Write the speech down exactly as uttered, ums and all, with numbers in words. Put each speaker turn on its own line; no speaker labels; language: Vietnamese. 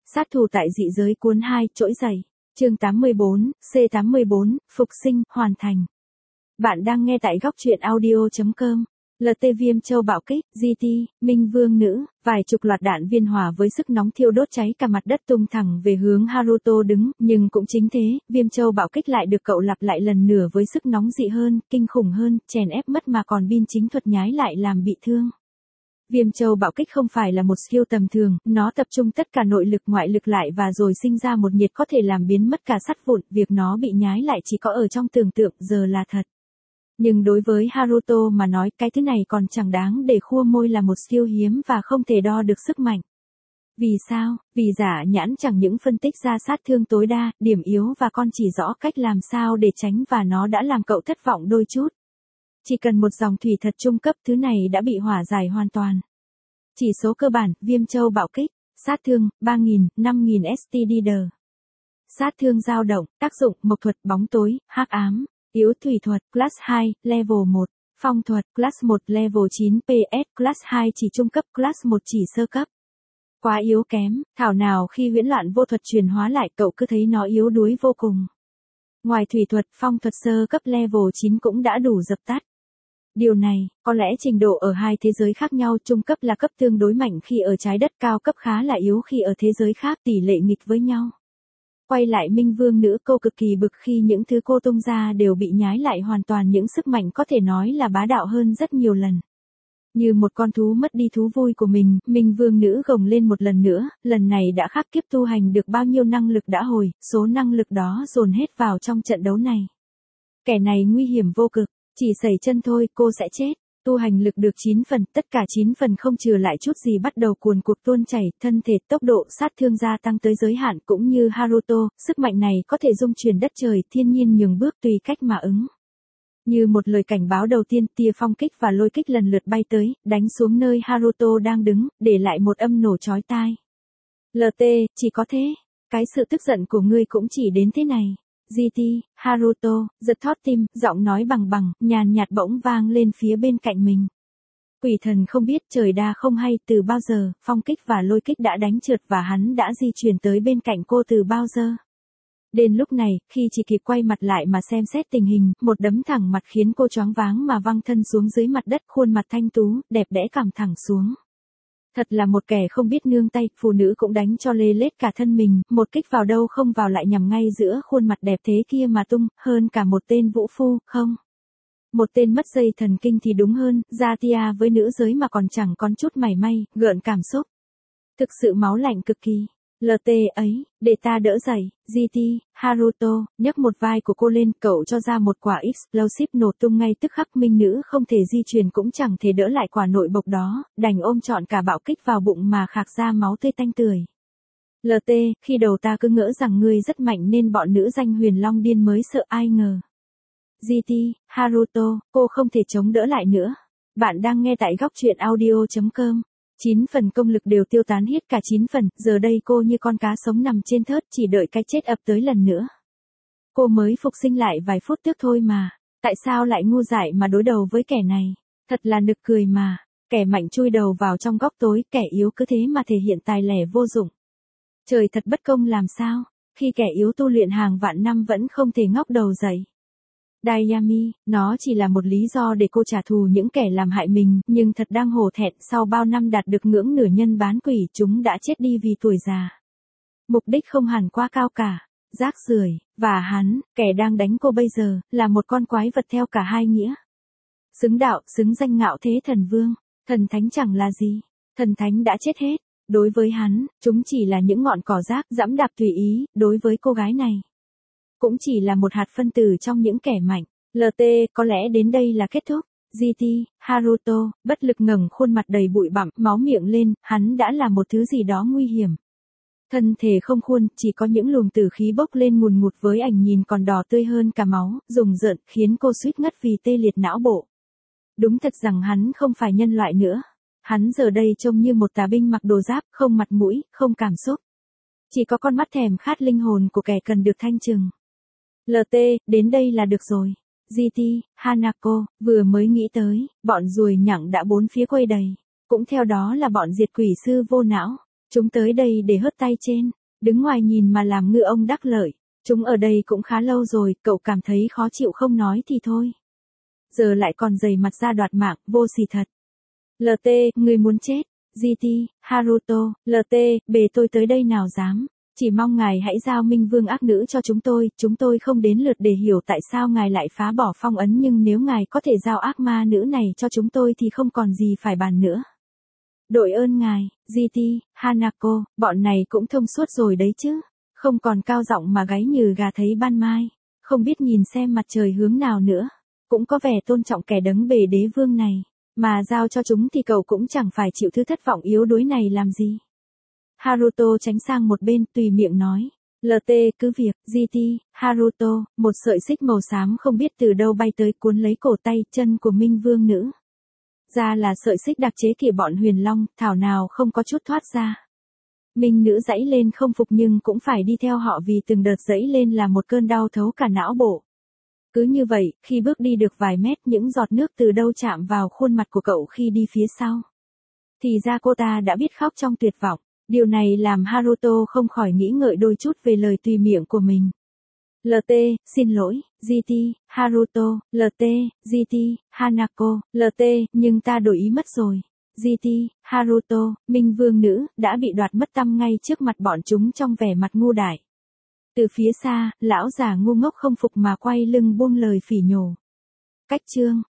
Sát thủ tại dị giới cuốn hai, trỗi dậy. Chương tám mươi bốn, C tám mươi bốn, phục sinh, hoàn thành. Bạn đang nghe tại góc truyện audio chấm com. lờ tê Viêm Châu bạo kích, giê tê, Minh Vương Nữ, vài chục loạt đạn viên hỏa với sức nóng thiêu đốt cháy cả mặt đất tung thẳng về hướng Haruto đứng, nhưng cũng chính thế, Viêm Châu bạo kích lại được cậu lặp lại lần nữa với sức nóng dị hơn, kinh khủng hơn, chèn ép mất mà còn bin chính thuật nhái lại làm bị thương. Viêm Châu bạo kích không phải là một skill tầm thường, nó tập trung tất cả nội lực ngoại lực lại và rồi sinh ra một nhiệt có thể làm biến mất cả sắt vụn, việc nó bị nhái lại chỉ có ở trong tưởng tượng, giờ là thật. Nhưng đối với Haruto mà nói, cái thứ này còn chẳng đáng để khua môi là một skill hiếm và không thể đo được sức mạnh. Vì sao? Vì giả nhãn chẳng những phân tích ra sát thương tối đa, điểm yếu và còn chỉ rõ cách làm sao để tránh và nó đã làm cậu thất vọng đôi chút. Chỉ cần một dòng thủy thật trung cấp thứ này đã bị hỏa giải hoàn toàn. Chỉ số cơ bản, Viêm Châu bạo kích, sát thương, ba nghìn, năm nghìn S T D D. Sát thương dao động, tác dụng, mộc thuật, bóng tối, hắc ám, yếu thủy thuật, class hai, level một, phong thuật, class một, level chín, P S, class hai chỉ trung cấp, class một chỉ sơ cấp. Quá yếu kém, thảo nào khi huyễn loạn vô thuật truyền hóa lại cậu cứ thấy nó yếu đuối vô cùng. Ngoài thủy thuật, phong thuật sơ cấp level chín cũng đã đủ dập tắt. Điều này, có lẽ trình độ ở hai thế giới khác nhau, trung cấp là cấp tương đối mạnh khi ở trái đất, cao cấp khá là yếu khi ở thế giới khác, tỷ lệ nghịch với nhau. Quay lại Minh Vương Nữ, cô cực kỳ bực khi những thứ cô tung ra đều bị nhái lại hoàn toàn, những sức mạnh có thể nói là bá đạo hơn rất nhiều lần. Như một con thú mất đi thú vui của mình, Minh Vương Nữ gồng lên một lần nữa, lần này đã khác kiếp tu hành được bao nhiêu năng lực đã hồi, số năng lực đó dồn hết vào trong trận đấu này. Kẻ này nguy hiểm vô cực. Chỉ sẩy chân thôi, cô sẽ chết. Tu hành lực được chín phần, tất cả chín phần không trừ lại chút gì bắt đầu cuồn cuộn tuôn chảy, thân thể, tốc độ sát thương gia tăng tới giới hạn, cũng như Haruto, sức mạnh này có thể dung chuyển đất trời, thiên nhiên nhường bước tùy cách mà ứng. Như một lời cảnh báo đầu tiên, tia phong kích và lôi kích lần lượt bay tới, đánh xuống nơi Haruto đang đứng, để lại một âm nổ chói tai. lờ tê, chỉ có thế. Cái sự tức giận của ngươi cũng chỉ đến thế này. giê tê, Haruto, giật thót tim, giọng nói bằng bằng, nhàn nhạt bỗng vang lên phía bên cạnh mình. Quỷ thần không biết trời đa không hay, từ bao giờ, phong kích và lôi kích đã đánh trượt và hắn đã di chuyển tới bên cạnh cô từ bao giờ. Đến lúc này, khi chỉ kịp quay mặt lại mà xem xét tình hình, một đấm thẳng mặt khiến cô choáng váng mà văng thân xuống dưới mặt đất, khuôn mặt thanh tú, đẹp đẽ cằm thẳng xuống. Thật là một kẻ không biết nương tay, phụ nữ cũng đánh cho lê lết cả thân mình, một kích vào đâu không vào lại nhằm ngay giữa khuôn mặt đẹp thế kia mà tung, hơn cả một tên vũ phu, không. Một tên mất dây thần kinh thì đúng hơn, Zatia với nữ giới mà còn chẳng còn chút mảy may, gợn cảm xúc. Thực sự máu lạnh cực kỳ. lờ tê ấy, để ta đỡ dậy, giê tê, Haruto, nhấc một vai của cô lên, cậu cho ra một quả explosive nổ tung ngay tức khắc, Minh Nữ không thể di chuyển cũng chẳng thể đỡ lại quả nội bộc đó, đành ôm trọn cả bạo kích vào bụng mà khạc ra máu tươi tanh tưởi. lờ tê, khi đầu ta cứ ngỡ rằng ngươi rất mạnh nên bọn nữ danh Huyền Long điên mới sợ, ai ngờ. giê tê, Haruto, cô không thể chống đỡ lại nữa. Bạn đang nghe tại góc truyện audio chấm com. Chín phần công lực đều tiêu tán hết cả chín phần, giờ đây cô như con cá sống nằm trên thớt, chỉ đợi cái chết ập tới lần nữa. Cô mới phục sinh lại vài phút trước thôi mà, tại sao lại ngu dại mà đối đầu với kẻ này, thật là nực cười mà, kẻ mạnh chui đầu vào trong góc tối, kẻ yếu cứ thế mà thể hiện tài lẻ vô dụng. Trời thật bất công làm sao, khi kẻ yếu tu luyện hàng vạn năm vẫn không thể ngóc đầu dậy. Dayami, nó chỉ là một lý do để cô trả thù những kẻ làm hại mình, nhưng thật đang hổ thẹn, sau bao năm đạt được ngưỡng nửa nhân bán quỷ, chúng đã chết đi vì tuổi già. Mục đích không hẳn quá cao cả, rác rưởi, và hắn, kẻ đang đánh cô bây giờ, là một con quái vật theo cả hai nghĩa. Xứng đạo, xứng danh ngạo thế thần vương, thần thánh chẳng là gì, thần thánh đã chết hết, đối với hắn, chúng chỉ là những ngọn cỏ rác, giẫm đạp tùy ý, đối với cô gái này. Cũng chỉ là một hạt phân tử trong những kẻ mạnh. lờ tê, có lẽ đến đây là kết thúc. giê tê, Haruto, bất lực ngẩng khuôn mặt đầy bụi bặm, máu miệng lên, hắn đã là một thứ gì đó nguy hiểm. Thân thể không khuôn, chỉ có những luồng tử khí bốc lên ngùn ngụt với ảnh nhìn còn đỏ tươi hơn cả máu, rùng rợn, khiến cô suýt ngất vì tê liệt não bộ. Đúng thật rằng hắn không phải nhân loại nữa. Hắn giờ đây trông như một tà binh mặc đồ giáp, không mặt mũi, không cảm xúc. Chỉ có con mắt thèm khát linh hồn của kẻ cần được thanh trừng. lờ tê, đến đây là được rồi. giê tê, Hanako, vừa mới nghĩ tới, bọn ruồi nhặng đã bốn phía quây đầy. Cũng theo đó là bọn diệt quỷ sư vô não. Chúng tới đây để hớt tay trên, đứng ngoài nhìn mà làm ngư ông đắc lợi. Chúng ở đây cũng khá lâu rồi, cậu cảm thấy khó chịu không nói thì thôi. Giờ lại còn dày mặt ra đoạt mạng, vô sỉ thật. lờ tê, người muốn chết. giê tê, Haruto, lờ tê, bề tôi tới đây nào dám. Chỉ mong ngài hãy giao Minh Vương ác nữ cho chúng tôi, chúng tôi không đến lượt để hiểu tại sao ngài lại phá bỏ phong ấn, nhưng nếu ngài có thể giao ác ma nữ này cho chúng tôi thì không còn gì phải bàn nữa. Đội ơn ngài, giê tê, Hanako, bọn này cũng thông suốt rồi đấy chứ. Không còn cao giọng mà gáy như gà thấy ban mai. Không biết nhìn xem mặt trời hướng nào nữa. Cũng có vẻ tôn trọng kẻ đấng bề đế vương này. Mà giao cho chúng thì cậu cũng chẳng phải chịu thứ thất vọng yếu đuối này làm gì. Haruto tránh sang một bên tùy miệng nói. lờ tê cứ việc, giê tê, Haruto, một sợi xích màu xám không biết từ đâu bay tới cuốn lấy cổ tay chân của Minh Vương nữ. Ra là sợi xích đặc chế của bọn Huyền Long, thảo nào không có chút thoát ra. Minh nữ dãy lên không phục nhưng cũng phải đi theo họ vì từng đợt dãy lên là một cơn đau thấu cả não bộ. Cứ như vậy, khi bước đi được vài mét những giọt nước từ đâu chạm vào khuôn mặt của cậu khi đi phía sau. Thì ra cô ta đã biết khóc trong tuyệt vọng. Điều này làm Haruto không khỏi nghĩ ngợi đôi chút về lời tùy miệng của mình. lờ tê, xin lỗi, giê tê, Haruto, lờ tê, giê tê, Hanako, lờ tê, nhưng ta đổi ý mất rồi. giê tê, Haruto, Minh Vương nữ, đã bị đoạt mất tăm ngay trước mặt bọn chúng trong vẻ mặt ngu dại. Từ phía xa, lão già ngu ngốc không phục mà quay lưng buông lời phỉ nhổ. Cách chương